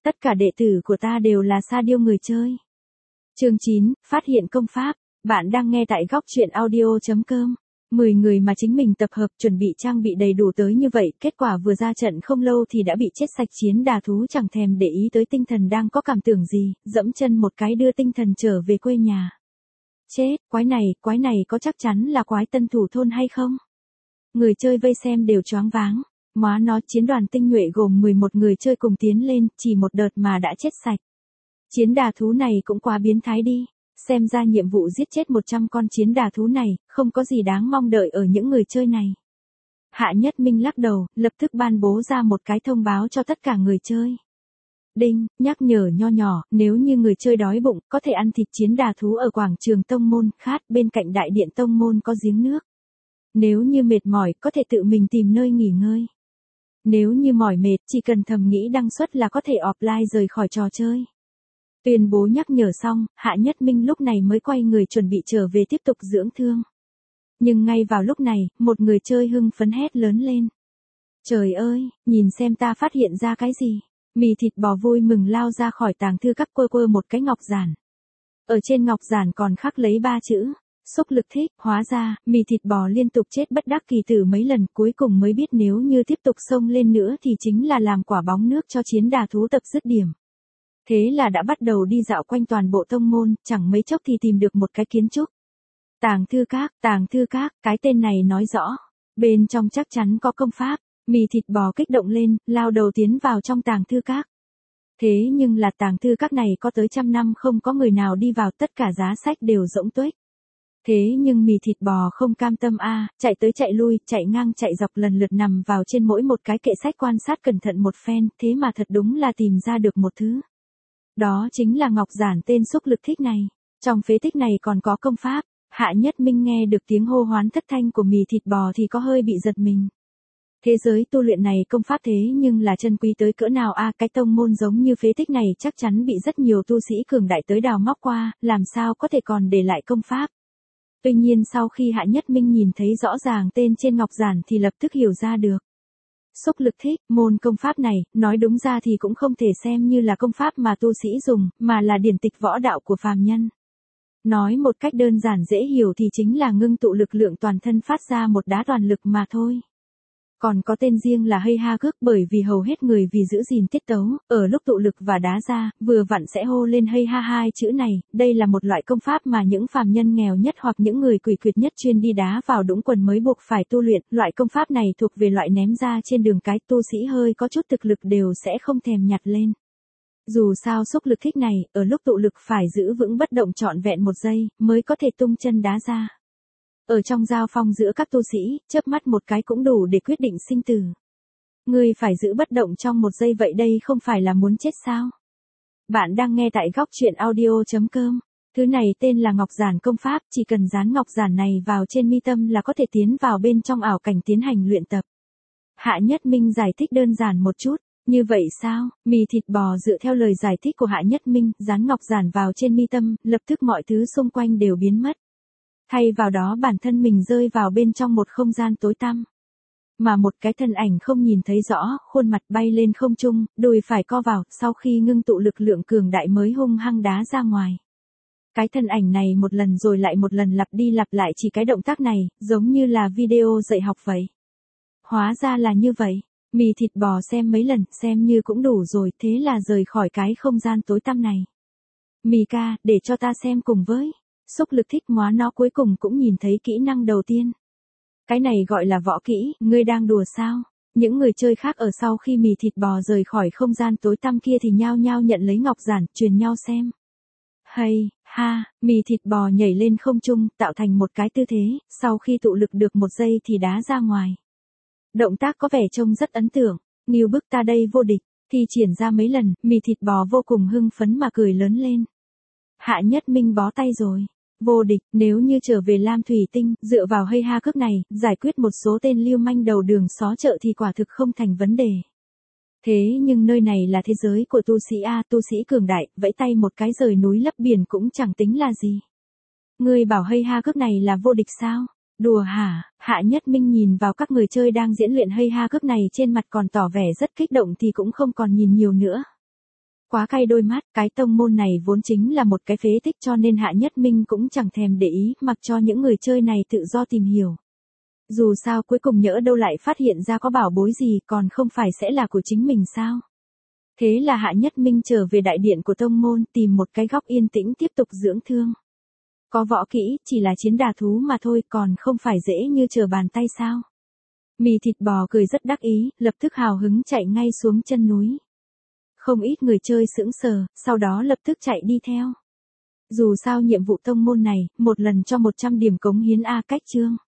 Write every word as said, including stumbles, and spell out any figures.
Tất cả đệ tử của ta đều là sa điêu người chơi. Chương chín, phát hiện công pháp. Bạn đang nghe tại góc truyện audio chấm com. mười người mà chính mình tập hợp chuẩn bị trang bị đầy đủ tới như vậy, kết quả vừa ra trận không lâu thì đã bị chết sạch. Chiến đà thú chẳng thèm để ý tới tinh thần đang có cảm tưởng gì, dẫm chân một cái đưa tinh thần trở về quê nhà. Chết, quái này, quái này có chắc chắn là quái tân thủ thôn hay không? Người chơi vây xem đều choáng váng. Móa nó, chiến đoàn tinh nhuệ gồm mười một người chơi cùng tiến lên, chỉ một đợt mà đã chết sạch. Chiến đà thú này cũng quá biến thái đi. Xem ra nhiệm vụ giết chết một trăm con chiến đà thú này, không có gì đáng mong đợi ở những người chơi này. Hạ Nhất Minh lắc đầu, lập tức ban bố ra một cái thông báo cho tất cả người chơi. Đinh, nhắc nhở nho nhỏ, nếu như người chơi đói bụng, có thể ăn thịt chiến đà thú ở quảng trường tông môn, khát, bên cạnh đại điện tông môn có giếng nước. Nếu như mệt mỏi, có thể tự mình tìm nơi nghỉ ngơi. Nếu như mỏi mệt, chỉ cần thầm nghĩ đăng xuất là có thể offline rời khỏi trò chơi. Tuyên bố nhắc nhở xong, Hạ Nhất Minh lúc này mới quay người chuẩn bị trở về tiếp tục dưỡng thương. Nhưng ngay vào lúc này, một người chơi hưng phấn hét lớn lên. Trời ơi, nhìn xem ta phát hiện ra cái gì. Mì thịt bò vui mừng lao ra khỏi tàng thư các, quơ quơ một cái ngọc giản. Ở trên ngọc giản còn khắc lấy ba chữ. Xúc lực thích. Hóa ra, mì thịt bò liên tục chết bất đắc kỳ tử mấy lần, cuối cùng mới biết nếu như tiếp tục xông lên nữa thì chính là làm quả bóng nước cho chiến đà thú tập dứt điểm. Thế là đã bắt đầu đi dạo quanh toàn bộ tông môn, chẳng mấy chốc thì tìm được một cái kiến trúc. Tàng thư các, tàng thư các, cái tên này nói rõ. Bên trong chắc chắn có công pháp. Mì thịt bò kích động lên, lao đầu tiến vào trong tàng thư các. Thế nhưng là tàng thư các này có tới trăm năm không có người nào đi vào, tất cả giá sách đều rỗng tuếch. Thế nhưng mì thịt bò không cam tâm a, chạy tới chạy lui, chạy ngang chạy dọc lần lượt nằm vào trên mỗi một cái kệ sách quan sát cẩn thận một phen, thế mà thật đúng là tìm ra được một thứ. Đó chính là ngọc giản tên xúc lực thích này. Trong phế tích này còn có công pháp. Hạ Nhất Minh nghe được tiếng hô hoán thất thanh của mì thịt bò thì có hơi bị giật mình. Thế giới tu luyện này công pháp thế nhưng là chân quý tới cỡ nào a, à, cái tông môn giống như phế tích này chắc chắn bị rất nhiều tu sĩ cường đại tới đào móc qua, làm sao có thể còn để lại công pháp. Tuy nhiên sau khi Hạ Nhất Minh nhìn thấy rõ ràng tên trên ngọc giản thì lập tức hiểu ra được. Xúc lực thích, môn công pháp này, nói đúng ra thì cũng không thể xem như là công pháp mà tu sĩ dùng, mà là điển tịch võ đạo của phàm nhân. Nói một cách đơn giản dễ hiểu thì chính là ngưng tụ lực lượng toàn thân phát ra một đá toàn lực mà thôi. Còn có tên riêng là Hay Ha Cước, bởi vì hầu hết người vì giữ gìn tiết tấu, ở lúc tụ lực và đá ra, vừa vặn sẽ hô lên Hay Ha hai chữ này. Đây là một loại công pháp mà những phàm nhân nghèo nhất hoặc những người quỷ quyệt nhất chuyên đi đá vào đũng quần mới buộc phải tu luyện. Loại công pháp này thuộc về loại ném ra trên đường cái, tu sĩ hơi có chút thực lực đều sẽ không thèm nhặt lên. Dù sao xúc lực thích này, ở lúc tụ lực phải giữ vững bất động trọn vẹn một giây, mới có thể tung chân đá ra. Ở trong giao phong giữa các tu sĩ, chớp mắt một cái cũng đủ để quyết định sinh tử. Ngươi phải giữ bất động trong một giây, vậy đây không phải là muốn chết sao? Bạn đang nghe tại góc truyện audio chấm com. Thứ này tên là ngọc giản công pháp, chỉ cần dán ngọc giản này vào trên mi tâm là có thể tiến vào bên trong ảo cảnh tiến hành luyện tập. Hạ Nhất Minh giải thích đơn giản một chút. Như vậy sao? Mì thịt bò dựa theo lời giải thích của Hạ Nhất Minh, dán ngọc giản vào trên mi tâm, lập tức mọi thứ xung quanh đều biến mất. Thay vào đó bản thân mình rơi vào bên trong một không gian tối tăm. Mà một cái thân ảnh không nhìn thấy rõ, khuôn mặt bay lên không trung, đùi phải co vào, sau khi ngưng tụ lực lượng cường đại mới hung hăng đá ra ngoài. Cái thân ảnh này một lần rồi lại một lần lặp đi lặp lại chỉ cái động tác này, giống như là video dạy học vậy. Hóa ra là như vậy. Mì thịt bò xem mấy lần, xem như cũng đủ rồi, thế là rời khỏi cái không gian tối tăm này. Mì ca, để cho ta xem cùng với. Xúc lực thích móa nó cuối cùng cũng nhìn thấy kỹ năng đầu tiên. Cái này gọi là võ kỹ, ngươi đang đùa sao? Những người chơi khác ở sau khi mì thịt bò rời khỏi không gian tối tăm kia thì nhao nhao nhận lấy ngọc giản, truyền nhau xem. Hay, ha, mì thịt bò nhảy lên không trung, tạo thành một cái tư thế, sau khi tụ lực được một giây thì đá ra ngoài. Động tác có vẻ trông rất ấn tượng, nghiêu bức ta đây vô địch, thi triển ra mấy lần, mì thịt bò vô cùng hưng phấn mà cười lớn lên. Hạ Nhất Minh bó tay rồi. Vô địch, nếu như trở về Lam Thủy Tinh, dựa vào Hay Ha Cước này, giải quyết một số tên lưu manh đầu đường xó chợ thì quả thực không thành vấn đề. Thế nhưng nơi này là thế giới của tu sĩ A, tu sĩ cường đại, vẫy tay một cái rời núi lấp biển cũng chẳng tính là gì. Ngươi bảo Hay Ha Cước này là vô địch sao? Đùa hả? Hạ Nhất Minh nhìn vào các người chơi đang diễn luyện Hay Ha Cước này, trên mặt còn tỏ vẻ rất kích động thì cũng không còn nhìn nhiều nữa. Quá cay đôi mắt, cái tông môn này vốn chính là một cái phế tích cho nên Hạ Nhất Minh cũng chẳng thèm để ý, mặc cho những người chơi này tự do tìm hiểu. Dù sao cuối cùng nhỡ đâu lại phát hiện ra có bảo bối gì còn không phải sẽ là của chính mình sao. Thế là Hạ Nhất Minh trở về đại điện của tông môn tìm một cái góc yên tĩnh tiếp tục dưỡng thương. Có võ kỹ, chỉ là chiến đà thú mà thôi còn không phải dễ như trở bàn tay sao. Mì thịt bò cười rất đắc ý, lập tức hào hứng chạy ngay xuống chân núi. Không ít người chơi sững sờ, sau đó lập tức chạy đi theo. Dù sao nhiệm vụ tông môn này, một lần cho một trăm điểm cống hiến A cách chương.